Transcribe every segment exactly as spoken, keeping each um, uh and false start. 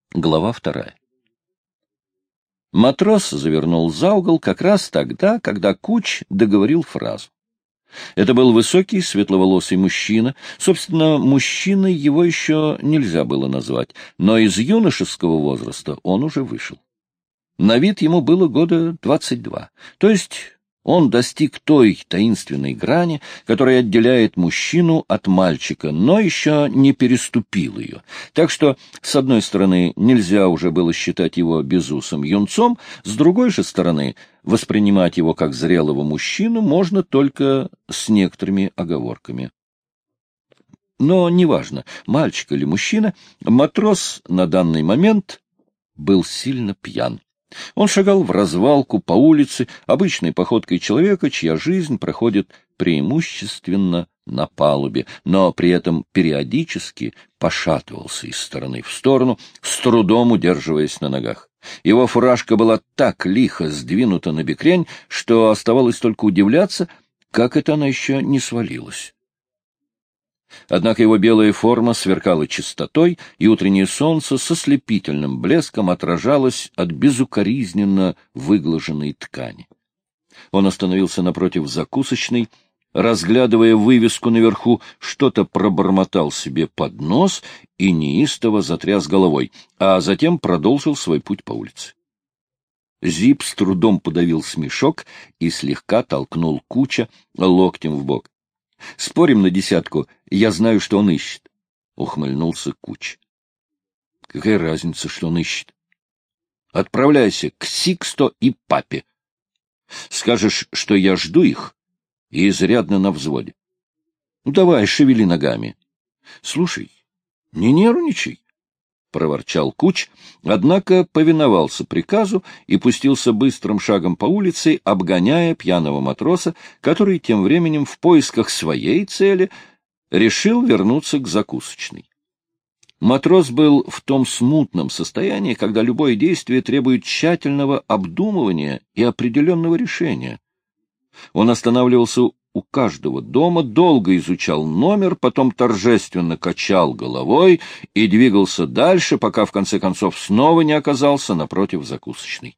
Глава вторая. Матрос завернул за угол как раз тогда, когда Куч договорил фразу. Это был высокий, светловолосый мужчина. Собственно, мужчиной его еще нельзя было назвать, но из юношеского возраста он уже вышел. На вид ему было года двадцать два, то есть он достиг той таинственной грани, которая отделяет мужчину от мальчика, но еще не переступил ее. Так что, с одной стороны, нельзя уже было считать его безусым юнцом, с другой же стороны, воспринимать его как зрелого мужчину можно только с некоторыми оговорками. Но неважно, мальчик или мужчина, матрос на данный момент был сильно пьян. Он шагал в развалку по улице, обычной походкой человека, чья жизнь проходит преимущественно на палубе, но при этом периодически пошатывался из стороны в сторону, с трудом удерживаясь на ногах. Его фуражка была так лихо сдвинута на бекрень, что оставалось только удивляться, как это она еще не свалилась. Однако его белая форма сверкала чистотой, и утреннее солнце со слепительным блеском отражалось от безукоризненно выглаженной ткани. Он остановился напротив закусочной, разглядывая вывеску наверху, что-то пробормотал себе под нос и неистово затряс головой, а затем продолжил свой путь по улице. Зип с трудом подавил смешок и слегка толкнул Куча локтем в бок. — Спорим на десятку, я знаю, что он ищет, — ухмыльнулся Куч. — Какая разница, что он ищет? — Отправляйся к Сиксто и папе. Скажешь, что я жду их, и изрядно на взводе. Ну, давай, шевели ногами. — Слушай, не нервничай, — проворчал Куч, однако повиновался приказу и пустился быстрым шагом по улице, обгоняя пьяного матроса, который тем временем в поисках своей цели решил вернуться к закусочной. Матрос был в том смутном состоянии, когда любое действие требует тщательного обдумывания и определенного решения. Он останавливался у каждого дома, долго изучал номер, потом торжественно качал головой и двигался дальше, пока в конце концов снова не оказался напротив закусочной.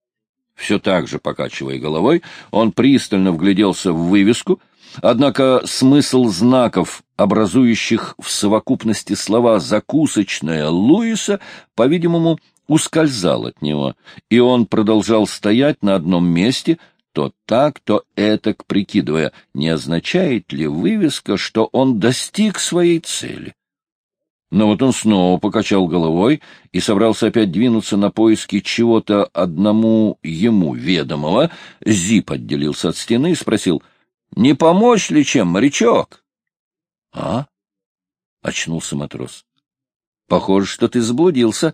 Все так же, покачивая головой, он пристально вгляделся в вывеску, однако смысл знаков, образующих в совокупности слова «закусочная Луиса», по-видимому, ускользал от него, и он продолжал стоять на одном месте, то так, то этак прикидывая, не означает ли вывеска, что он достиг своей цели. Но вот он снова покачал головой и собрался опять двинуться на поиски чего-то одному ему ведомого. Зип отделился от стены и спросил: — Не помочь ли чем, морячок? — А? — очнулся матрос. — Похоже, что ты заблудился.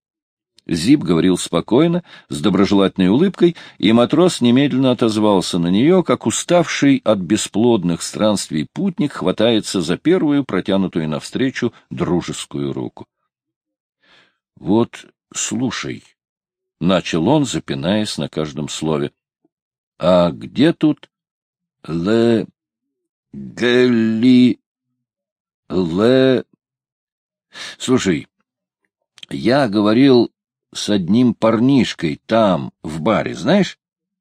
Зип говорил спокойно, с доброжелательной улыбкой, и матрос немедленно отозвался на нее, как уставший от бесплодных странствий путник хватается за первую протянутую навстречу дружескую руку. — Вот, слушай, — начал он, запинаясь на каждом слове, — а где тут ле... гели... ле... Слушай, я говорил с одним парнишкой там, в баре, знаешь?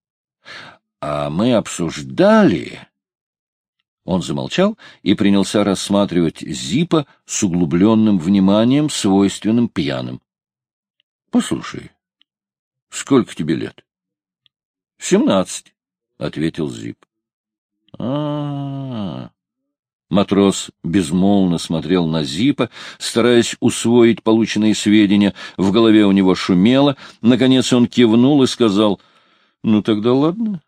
А мы обсуждали... Он замолчал и принялся рассматривать Зипа с углубленным вниманием, свойственным пьяным. — Послушай, сколько тебе лет? — Семнадцать, — ответил Зип. — А-а-а... Матрос безмолвно смотрел на Зипа, стараясь усвоить полученные сведения. В голове у него шумело. Наконец он кивнул и сказал: — Ну, тогда ладно.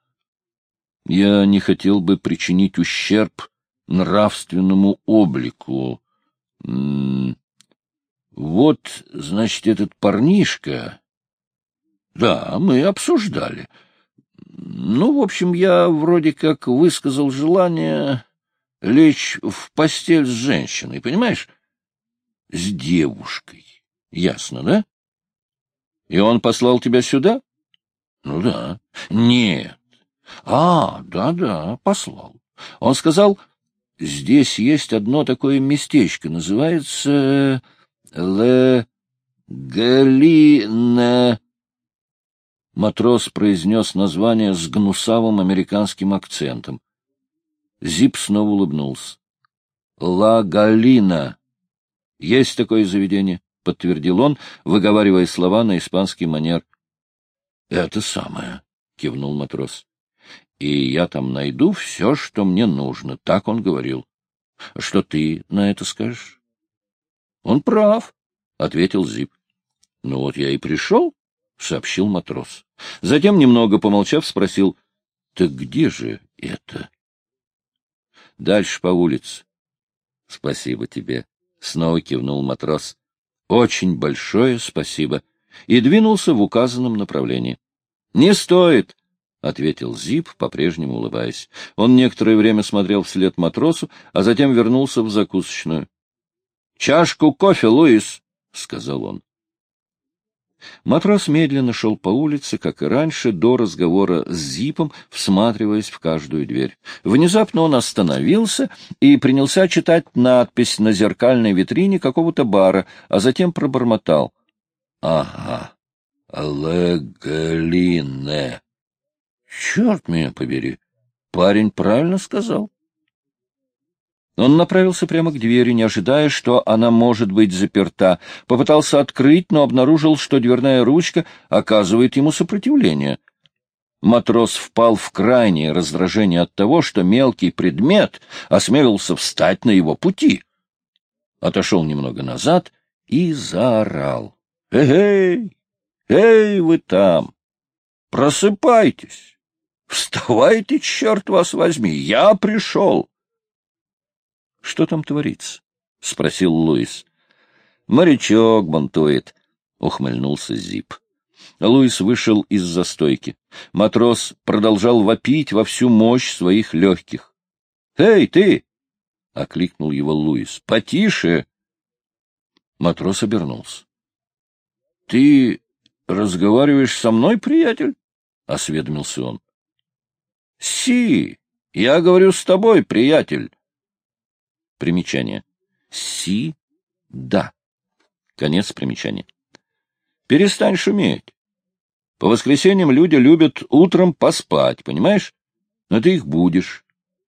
Я не хотел бы причинить ущерб нравственному облику. М-м- вот, значит, этот парнишка... Да, мы обсуждали. Ну, в общем, я вроде как высказал желание... лечь в постель с женщиной, понимаешь? С девушкой. Ясно, да? И он послал тебя сюда? Ну да. Нет. А, да-да, послал. Он сказал, здесь есть одно такое местечко, называется Ле Галина. Матрос произнес название с гнусавым американским акцентом. Зип снова улыбнулся. Ла Галина. Есть такое заведение, — подтвердил он, выговаривая слова на испанский манер. — Это самое, — кивнул матрос. — И я там найду все, что мне нужно, — так он говорил. — Что ты на это скажешь? — Он прав, — ответил Зип. — Ну вот я и пришел, — сообщил матрос. Затем, немного помолчав, спросил: — Так где же это? — Дальше по улице. — Спасибо тебе, — снова кивнул матрос. — Очень большое спасибо. И двинулся в указанном направлении. — Не стоит, — ответил Зип, по-прежнему улыбаясь. Он некоторое время смотрел вслед матросу, а затем вернулся в закусочную. — Чашку кофе, Луис, — сказал он. Матрос медленно шел по улице, как и раньше, до разговора с Зипом, всматриваясь в каждую дверь. Внезапно он остановился и принялся читать надпись на зеркальной витрине какого-то бара, а затем пробормотал. — Ага, Легалине. Черт меня побери, парень правильно сказал. Он направился прямо к двери, не ожидая, что она может быть заперта. Попытался открыть, но обнаружил, что дверная ручка оказывает ему сопротивление. Матрос впал в крайнее раздражение от того, что мелкий предмет осмелился встать на его пути. Отошел немного назад и заорал. «Эй, эй, вы там! Просыпайтесь! Вставайте, черт вас возьми! Я пришел!» — Что там творится? — спросил Луис. — Морячок бунтует, — ухмыльнулся Зип. Луис вышел из застойки. Матрос продолжал вопить во всю мощь своих легких. — Эй, ты! — окликнул его Луис. — Потише! Матрос обернулся. — Ты разговариваешь со мной, приятель? — осведомился он. — Си, я говорю с тобой, приятель. Примечание. Си, да. Конец примечания. Перестань шуметь. По воскресеньям люди любят утром поспать, понимаешь? Но ты их будешь.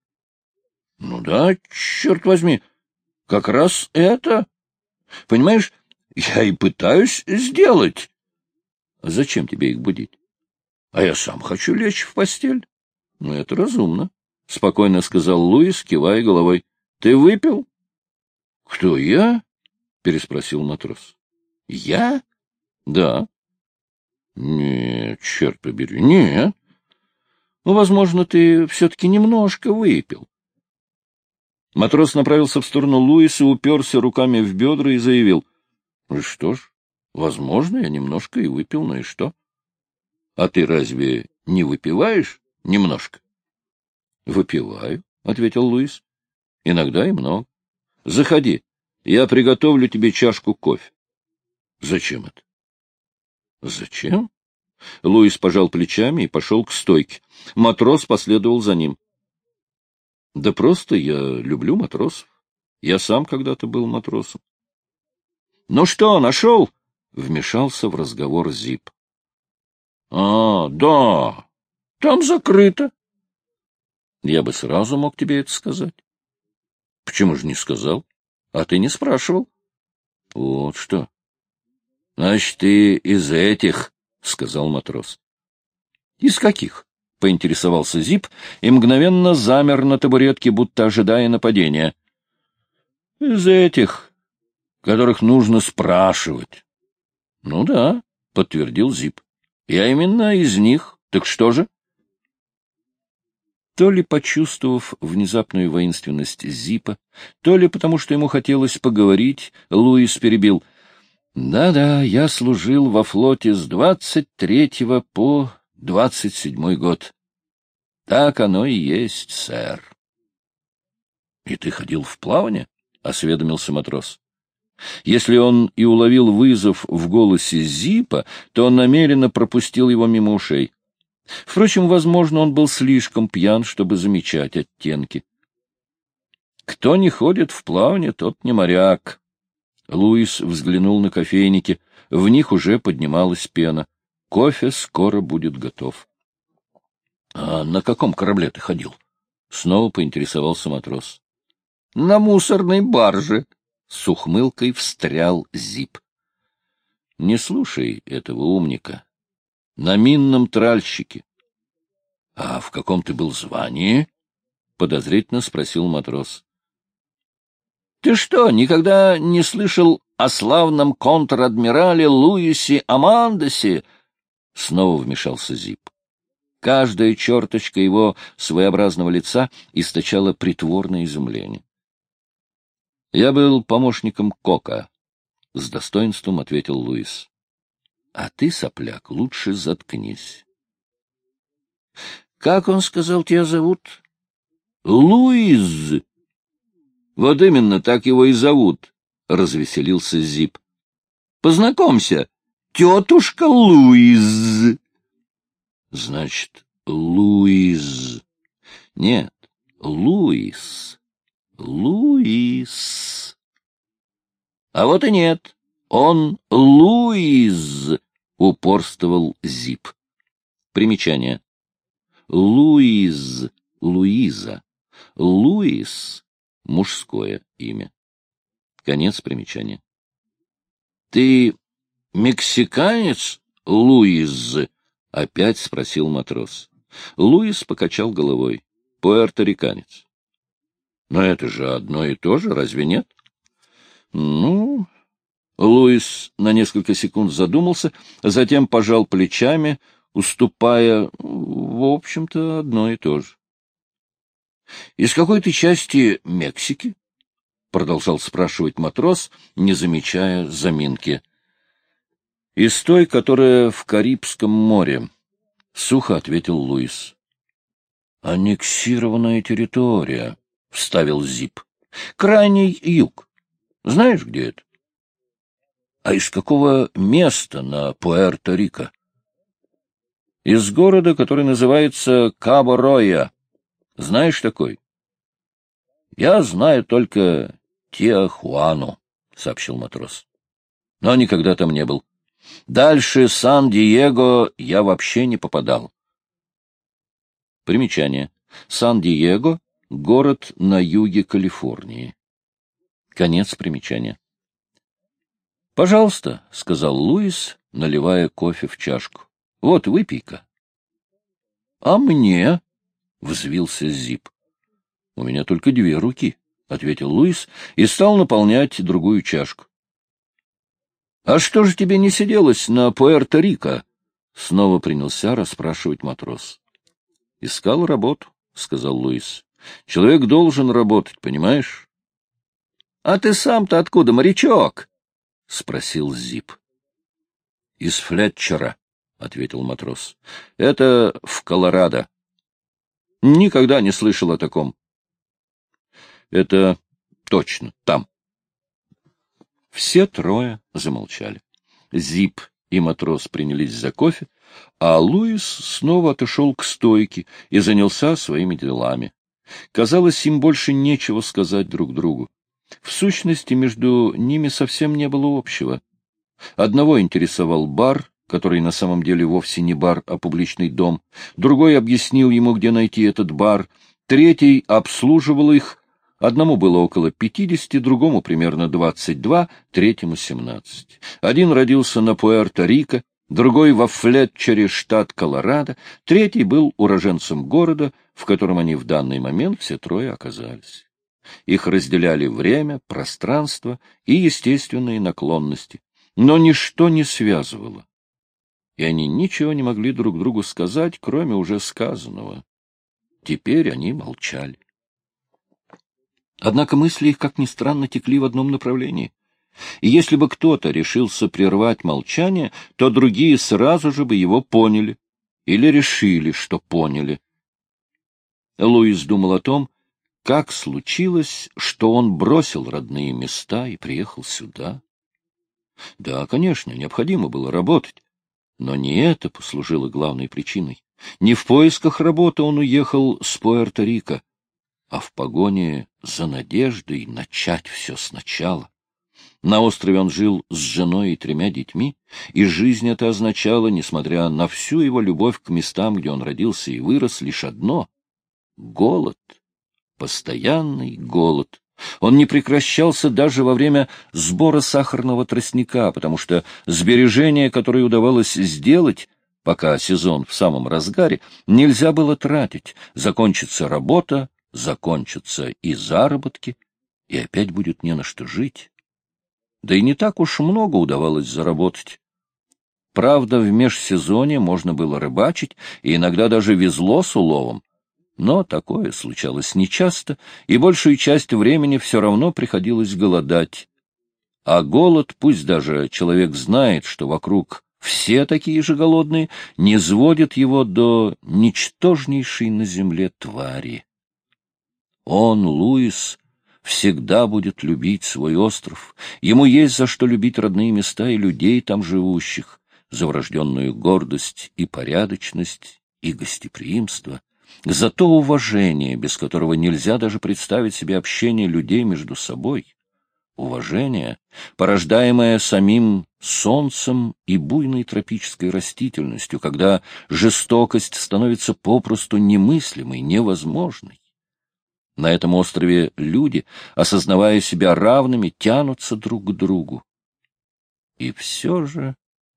Ну да, черт возьми, как раз это. Понимаешь, я и пытаюсь сделать. Зачем тебе их будить? А я сам хочу лечь в постель. Ну, это разумно, — спокойно сказал Луис, кивая головой. — Ты выпил? — Кто, я? — переспросил матрос. — Я? — Да. — Нет, черт побери, нет. Ну, возможно, ты все-таки немножко выпил. Матрос направился в сторону Луиса, уперся руками в бедра и заявил. — Ну что ж, возможно, я немножко и выпил, ну и что? — А ты разве не выпиваешь немножко? — Выпиваю, — ответил Луис. — Иногда и много. Заходи, я приготовлю тебе чашку кофе. — Зачем это? — Зачем? Луис пожал плечами и пошел к стойке. Матрос последовал за ним. — Да просто я люблю матросов. Я сам когда-то был матросом. — Ну что, нашел? — вмешался в разговор Зип. — А, да, там закрыто. — Я бы сразу мог тебе это сказать. — Почему же не сказал? А ты не спрашивал. — Вот что. — Значит, ты из этих, — сказал матрос. — Из каких? — поинтересовался Зип и мгновенно замер на табуретке, будто ожидая нападения. — Из этих, которых нужно спрашивать. — Ну да, — подтвердил Зип. — Я именно из них. Так что же? То ли почувствовав внезапную воинственность Зипа, то ли потому, что ему хотелось поговорить, Луис перебил. «Да-да, я служил во флоте с двадцать третьего по двадцать седьмой год. Так оно и есть, сэр». «И ты ходил в плавание?» — осведомился матрос. Если он и уловил вызов в голосе Зипа, то он намеренно пропустил его мимо ушей. Впрочем, возможно, он был слишком пьян, чтобы замечать оттенки. Кто не ходит в плавание, тот не моряк. Луис взглянул на кофейники. В них уже поднималась пена. Кофе скоро будет готов. — А на каком корабле ты ходил? — снова поинтересовался матрос. — На мусорной барже, — с ухмылкой встрял Зип. — Не слушай этого умника. На минном тральщике. — А в каком ты был звании? — подозрительно спросил матрос. — Ты что, никогда не слышал о славном контр-адмирале Луисе Амандосе? Снова вмешался Зип. Каждая черточка его своеобразного лица источала притворное изумление. — Я был помощником Кока, — с достоинством ответил Луис. — А ты, сопляк, лучше заткнись. — Как он сказал, тебя зовут? — Луиз. — Вот именно, так его и зовут, — развеселился Зип. — Познакомься, тетушка Луиз. — Значит, Луиз. Нет, Луис. Луис. — А вот и нет, он Луиз, — упорствовал Зип. Примечание. Луиз, Луиза. Луис — мужское имя. Конец примечания. — Ты мексиканец, Луиз? — опять спросил матрос. Луис покачал головой. — Пуэрториканец. — Но это же одно и то же, разве нет? — Ну... Луис на несколько секунд задумался, затем пожал плечами, уступая, в общем-то, одно и то же. — Из какой ты части Мексики? — продолжал спрашивать матрос, не замечая заминки. — Из той, которая в Карибском море, — сухо ответил Луис. — Аннексированная территория, — вставил Зип. — Крайний юг. Знаешь, где это? — А из какого места на Пуэрто-Рико? — Из города, который называется Кабо-Роя. Знаешь такой? — Я знаю только Тиахуану, — сообщил матрос. — Но никогда там не был. Дальше Сан-Диего я вообще не попадал. Примечание. Сан-Диего — город на юге Калифорнии. Конец примечания. — Пожалуйста, — сказал Луис, наливая кофе в чашку. — Вот, выпей-ка. — А мне? — взвился Зип. — У меня только две руки, — ответил Луис и стал наполнять другую чашку. — А что же тебе не сиделось на Пуэрто-Рико? — снова принялся расспрашивать матрос. — Искал работу, — сказал Луис. — Человек должен работать, понимаешь? — А ты сам-то откуда, морячок? — спросил Зип. — Из Флетчера, — ответил матрос. — Это в Колорадо. — Никогда не слышал о таком. — Это точно там. Все трое замолчали. Зип и матрос принялись за кофе, а Луис снова отошел к стойке и занялся своими делами. Казалось, им больше нечего сказать друг другу. В сущности, между ними совсем не было общего. Одного интересовал бар, который на самом деле вовсе не бар, а публичный дом. Другой объяснил ему, где найти этот бар. Третий обслуживал их. Одному было около пятидесяти, другому примерно двадцать два, третьему семнадцать. Один родился на Пуэрто-Рико, другой во Флетчере, штат Колорадо, третий был уроженцем города, в котором они в данный момент все трое оказались. Их разделяли время, пространство и естественные наклонности, но ничто не связывало, и они ничего не могли друг другу сказать, кроме уже сказанного. Теперь они молчали. Однако мысли их, как ни странно, текли в одном направлении. И если бы кто-то решился прервать молчание, то другие сразу же бы его поняли или решили, что поняли. Луис думал о том, как случилось, что он бросил родные места и приехал сюда. Да, конечно, необходимо было работать, но не это послужило главной причиной. Не в поисках работы он уехал с Пуэрто-Рико, а в погоне за надеждой начать все сначала. На острове он жил с женой и тремя детьми, и жизнь эта означала, несмотря на всю его любовь к местам, где он родился и вырос, лишь одно — голод, постоянный голод. Он не прекращался даже во время сбора сахарного тростника, потому что сбережения, которые удавалось сделать, пока сезон в самом разгаре, нельзя было тратить. Закончится работа, закончатся и заработки, и опять будет не на что жить. Да и не так уж много удавалось заработать. Правда, в межсезонье можно было рыбачить, и иногда даже везло с уловом. Но такое случалось нечасто, и большую часть времени все равно приходилось голодать. А голод, пусть даже человек знает, что вокруг все такие же голодные, не сводит его до ничтожнейшей на земле твари. Он, Луис, всегда будет любить свой остров. Ему есть за что любить родные места и людей там живущих, за врожденную гордость и порядочность и гостеприимство, за то уважение, без которого нельзя даже представить себе общение людей между собой. Уважение, порождаемое самим солнцем и буйной тропической растительностью, когда жестокость становится попросту немыслимой, невозможной. На этом острове люди, осознавая себя равными, тянутся друг к другу. И все же,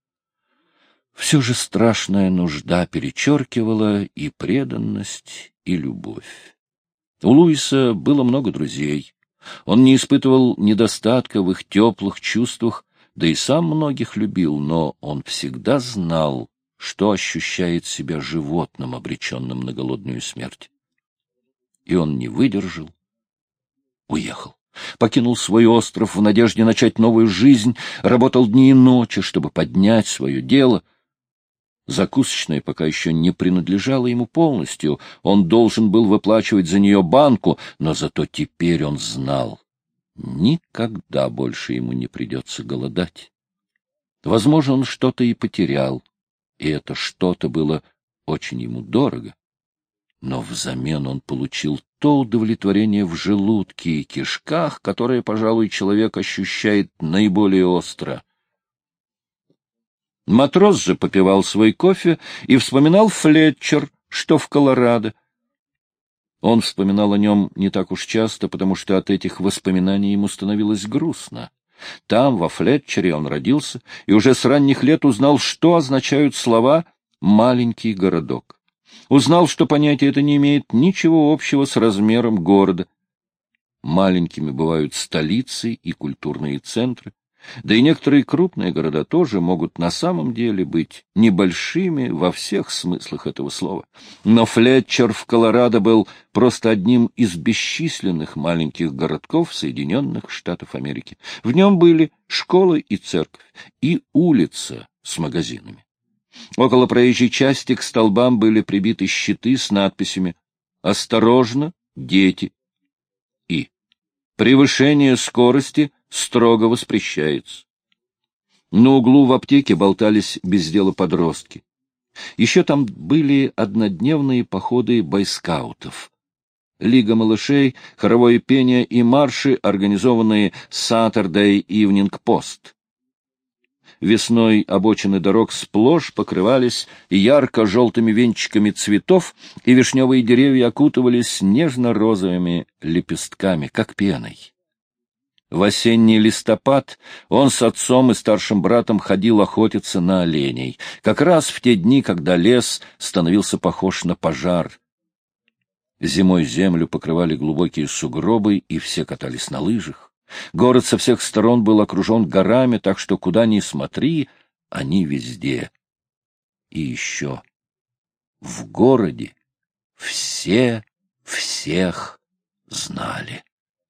все же страшная нужда перечеркивала и преданность, и любовь. У Луиса было много друзей. Он не испытывал недостатка в их теплых чувствах, да и сам многих любил, но он всегда знал, что ощущает себя животным, обреченным на голодную смерть. И он не выдержал, уехал, покинул свой остров в надежде начать новую жизнь, работал дни и ночи, чтобы поднять свое дело. Закусочная пока еще не принадлежала ему полностью, он должен был выплачивать за нее банку, но зато теперь он знал, никогда больше ему не придется голодать. Возможно, он что-то и потерял, и это что-то было очень ему дорого. Но взамен он получил то удовлетворение в желудке и кишках, которое, пожалуй, человек ощущает наиболее остро. Матрос же попивал свой кофе и вспоминал Флетчер, что в Колорадо. Он вспоминал о нем не так уж часто, потому что от этих воспоминаний ему становилось грустно. Там, во Флетчере, он родился и уже с ранних лет узнал, что означают слова «маленький городок». Узнал, что понятие это не имеет ничего общего с размером города. Маленькими бывают столицы и культурные центры, да и некоторые крупные города тоже могут на самом деле быть небольшими во всех смыслах этого слова. Но Флетчер в Колорадо был просто одним из бесчисленных маленьких городков Соединенных Штатов Америки. В нем были школа и церковь, и улица с магазинами. Около проезжей части к столбам были прибиты щиты с надписями «Осторожно, дети» и «Превышение скорости строго воспрещается». На углу в аптеке болтались без дела подростки. Еще там были однодневные походы бойскаутов, лига малышей, хоровое пение и марши, организованные Saturday Evening Post. Весной обочины дорог сплошь покрывались ярко-желтыми венчиками цветов, и вишневые деревья окутывались нежно-розовыми лепестками, как пеной. В осенний листопад он с отцом и старшим братом ходил охотиться на оленей, как раз в те дни, когда лес становился похож на пожар. Зимой землю покрывали глубокие сугробы, и все катались на лыжах. Город со всех сторон был окружен горами, так что куда ни смотри, они везде. И еще в городе все всех знали.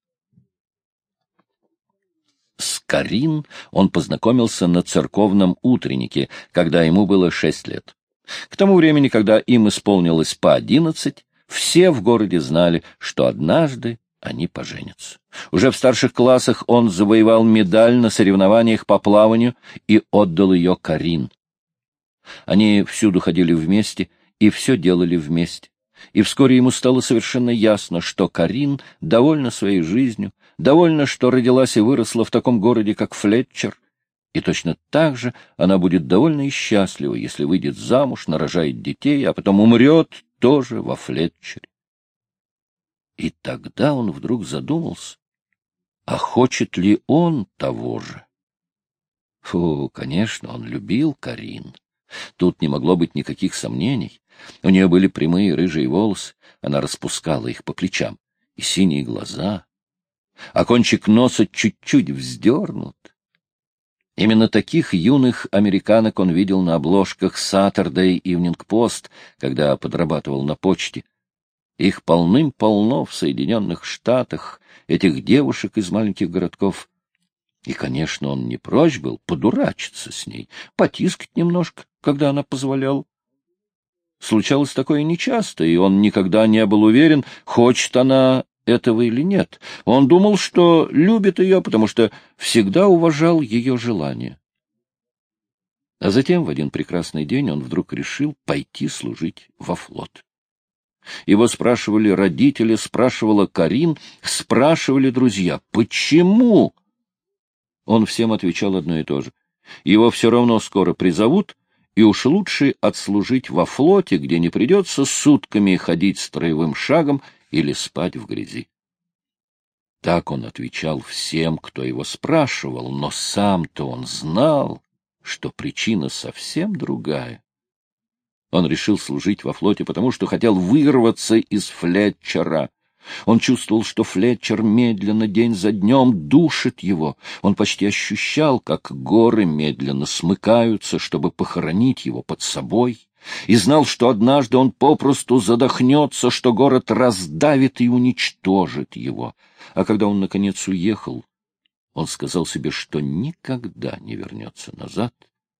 С Карин он познакомился на церковном утреннике, когда ему было шесть лет. К тому времени, когда им исполнилось по одиннадцать, все в городе знали, что однажды они поженятся. Уже в старших классах он завоевал медаль на соревнованиях по плаванию и отдал ее Карин. Они всюду ходили вместе и все делали вместе. И вскоре ему стало совершенно ясно, что Карин довольна своей жизнью, довольна, что родилась и выросла в таком городе, как Флетчер, и точно так же она будет довольна и счастлива, если выйдет замуж, нарожает детей, а потом умрет тоже во Флетчере. И тогда он вдруг задумался, а хочет ли он того же? Фу, конечно, он любил Карин. Тут не могло быть никаких сомнений. У нее были прямые рыжие волосы, она распускала их по плечам, и синие глаза, а кончик носа чуть-чуть вздернут. Именно таких юных американок он видел на обложках Saturday Evening Post, когда подрабатывал на почте. Их полным-полно в Соединенных Штатах, этих девушек из маленьких городков. И, конечно, он не прочь был подурачиться с ней, потискать немножко, когда она позволяла. Случалось такое нечасто, и он никогда не был уверен, хочет она этого или нет. Он думал, что любит ее, потому что всегда уважал ее желание. А затем в один прекрасный день он вдруг решил пойти служить во флот. Его спрашивали родители, спрашивала Карин, спрашивали друзья. Почему? Он всем отвечал одно и то же. Его все равно скоро призовут, и уж лучше отслужить во флоте, где не придется сутками ходить строевым шагом или спать в грязи. Так он отвечал всем, кто его спрашивал, но сам-то он знал, что причина совсем другая. Он решил служить во флоте, потому что хотел вырваться из Флетчера. Он чувствовал, что Флетчер медленно, день за днем, душит его. Он почти ощущал, как горы медленно смыкаются, чтобы похоронить его под собой, и знал, что однажды он попросту задохнется, что город раздавит и уничтожит его. А когда он, наконец, уехал, он сказал себе, что никогда не вернется назад.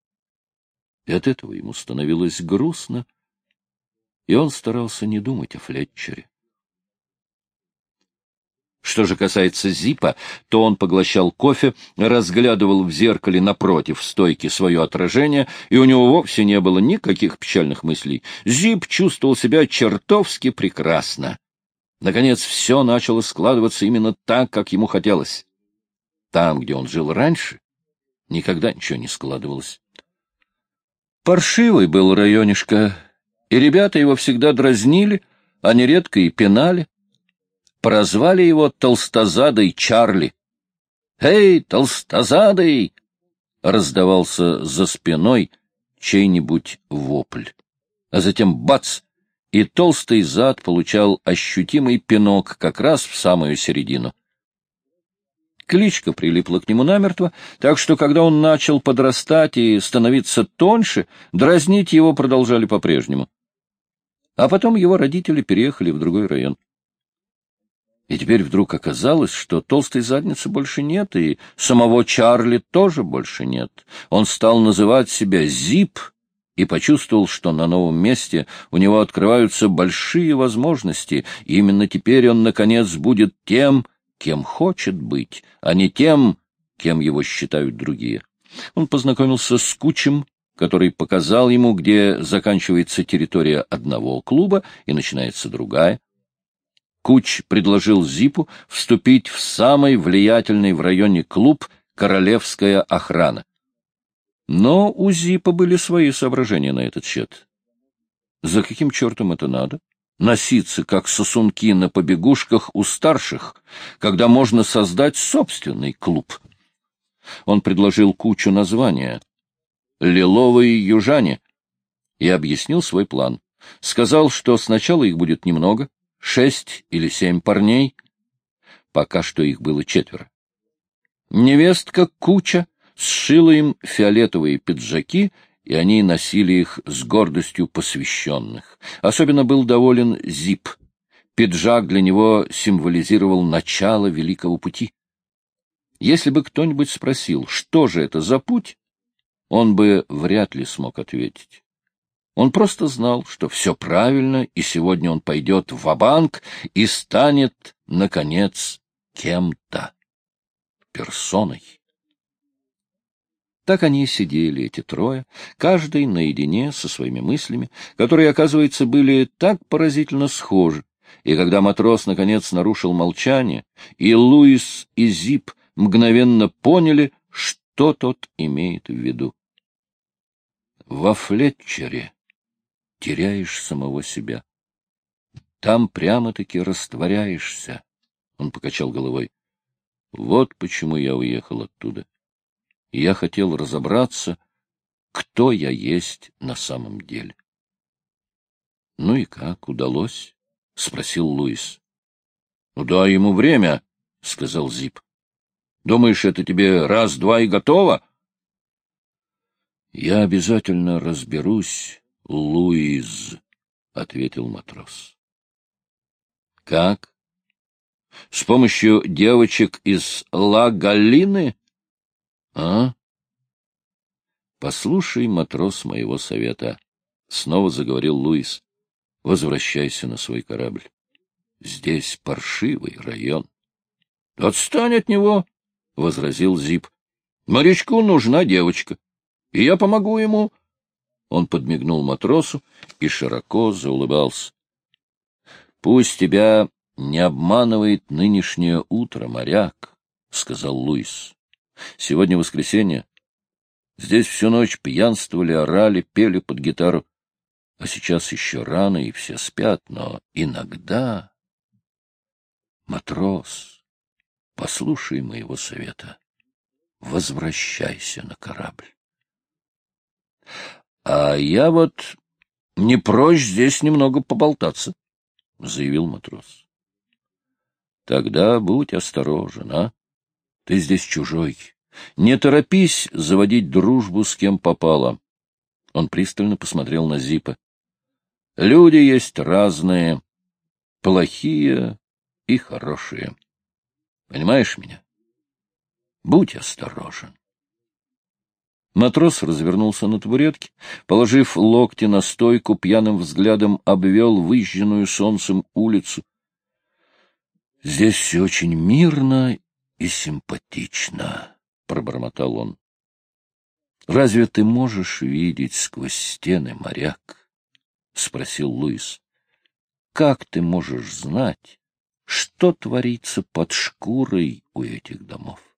И от этого ему становилось грустно, и он старался не думать о Флетчере. Что же касается Зипа, то он поглощал кофе, разглядывал в зеркале напротив стойки свое отражение, и у него вовсе не было никаких печальных мыслей. Зип чувствовал себя чертовски прекрасно. Наконец, все начало складываться именно так, как ему хотелось. Там, где он жил раньше, никогда ничего не складывалось. Паршивый был районишко, и ребята его всегда дразнили, а нередко и пинали. Прозвали его Толстозадой Чарли. «Эй, Толстозадый!» — раздавался за спиной чей-нибудь вопль. А затем бац! И толстый зад получал ощутимый пинок как раз в самую середину. Кличка прилипла к нему намертво, так что, когда он начал подрастать и становиться тоньше, дразнить его продолжали по-прежнему. А потом его родители переехали в другой район. И теперь вдруг оказалось, что толстой задницы больше нет, и самого Чарли тоже больше нет. Он стал называть себя Зип и почувствовал, что на новом месте у него открываются большие возможности, и именно теперь он, наконец, будет тем, кем хочет быть, а не тем, кем его считают другие. Он познакомился с Кучем, который показал ему, где заканчивается территория одного клуба и начинается другая. Куч предложил Зипу вступить в самый влиятельный в районе клуб «Королевская охрана». Но у Зипа были свои соображения на этот счет. За каким чертом это надо? Носиться, как сосунки на побегушках у старших, когда можно создать собственный клуб. Он предложил Кучу название «Лиловые южане» и объяснил свой план. Сказал, что сначала их будет немного, шесть или семь парней, пока что их было четверо. Невестка Куча сшила им фиолетовые пиджаки, и они носили их с гордостью посвященных. Особенно был доволен Зип. Пиджак для него символизировал начало великого пути. Если бы кто-нибудь спросил, что же это за путь, он бы вряд ли смог ответить. Он просто знал, что все правильно, и сегодня он пойдет ва-банк и станет, наконец, кем-то, персоной. Так они и сидели, эти трое, каждый наедине со своими мыслями, которые, оказывается, были так поразительно схожи. И когда матрос, наконец, нарушил молчание, и Луис, и Зип мгновенно поняли, что тот имеет в виду. Во Флетчере теряешь самого себя. Там прямо-таки растворяешься. Он покачал головой. Вот почему я уехал оттуда. Я хотел разобраться, кто я есть на самом деле. — Ну и как, удалось? — спросил Луис. — Ну, дай ему время, — сказал Зип. — Думаешь, это тебе раз-два и готово? — Я обязательно разберусь, Луиз, — ответил матрос. — Как? С помощью девочек из Ла Галлины? А? Послушай, матрос, моего совета, — снова заговорил Луис. — Возвращайся на свой корабль. Здесь паршивый район. — Отстань от него, — возразил Зип. — Морячку нужна девочка, и я помогу ему. Он подмигнул матросу и широко заулыбался. — Пусть тебя не обманывает нынешнее утро, моряк, — сказал Луис. — Сегодня воскресенье. Здесь всю ночь пьянствовали, орали, пели под гитару. А сейчас еще рано, и все спят, но иногда... Матрос, послушай моего совета. Возвращайся на корабль. — А я вот не прочь здесь немного поболтаться, — заявил матрос. — Тогда будь осторожен, а? Ты здесь чужой. Не торопись заводить дружбу с кем попало. Он пристально посмотрел на Зипа. Люди есть разные, плохие и хорошие. Понимаешь меня? Будь осторожен. Матрос развернулся на табуретке, положив локти на стойку, пьяным взглядом обвел выжженную солнцем улицу. — Здесь все очень мирно и симпатично, — пробормотал он. — Разве ты можешь видеть сквозь стены, моряк? — спросил Луис. — Как ты можешь знать, что творится под шкурой у этих домов?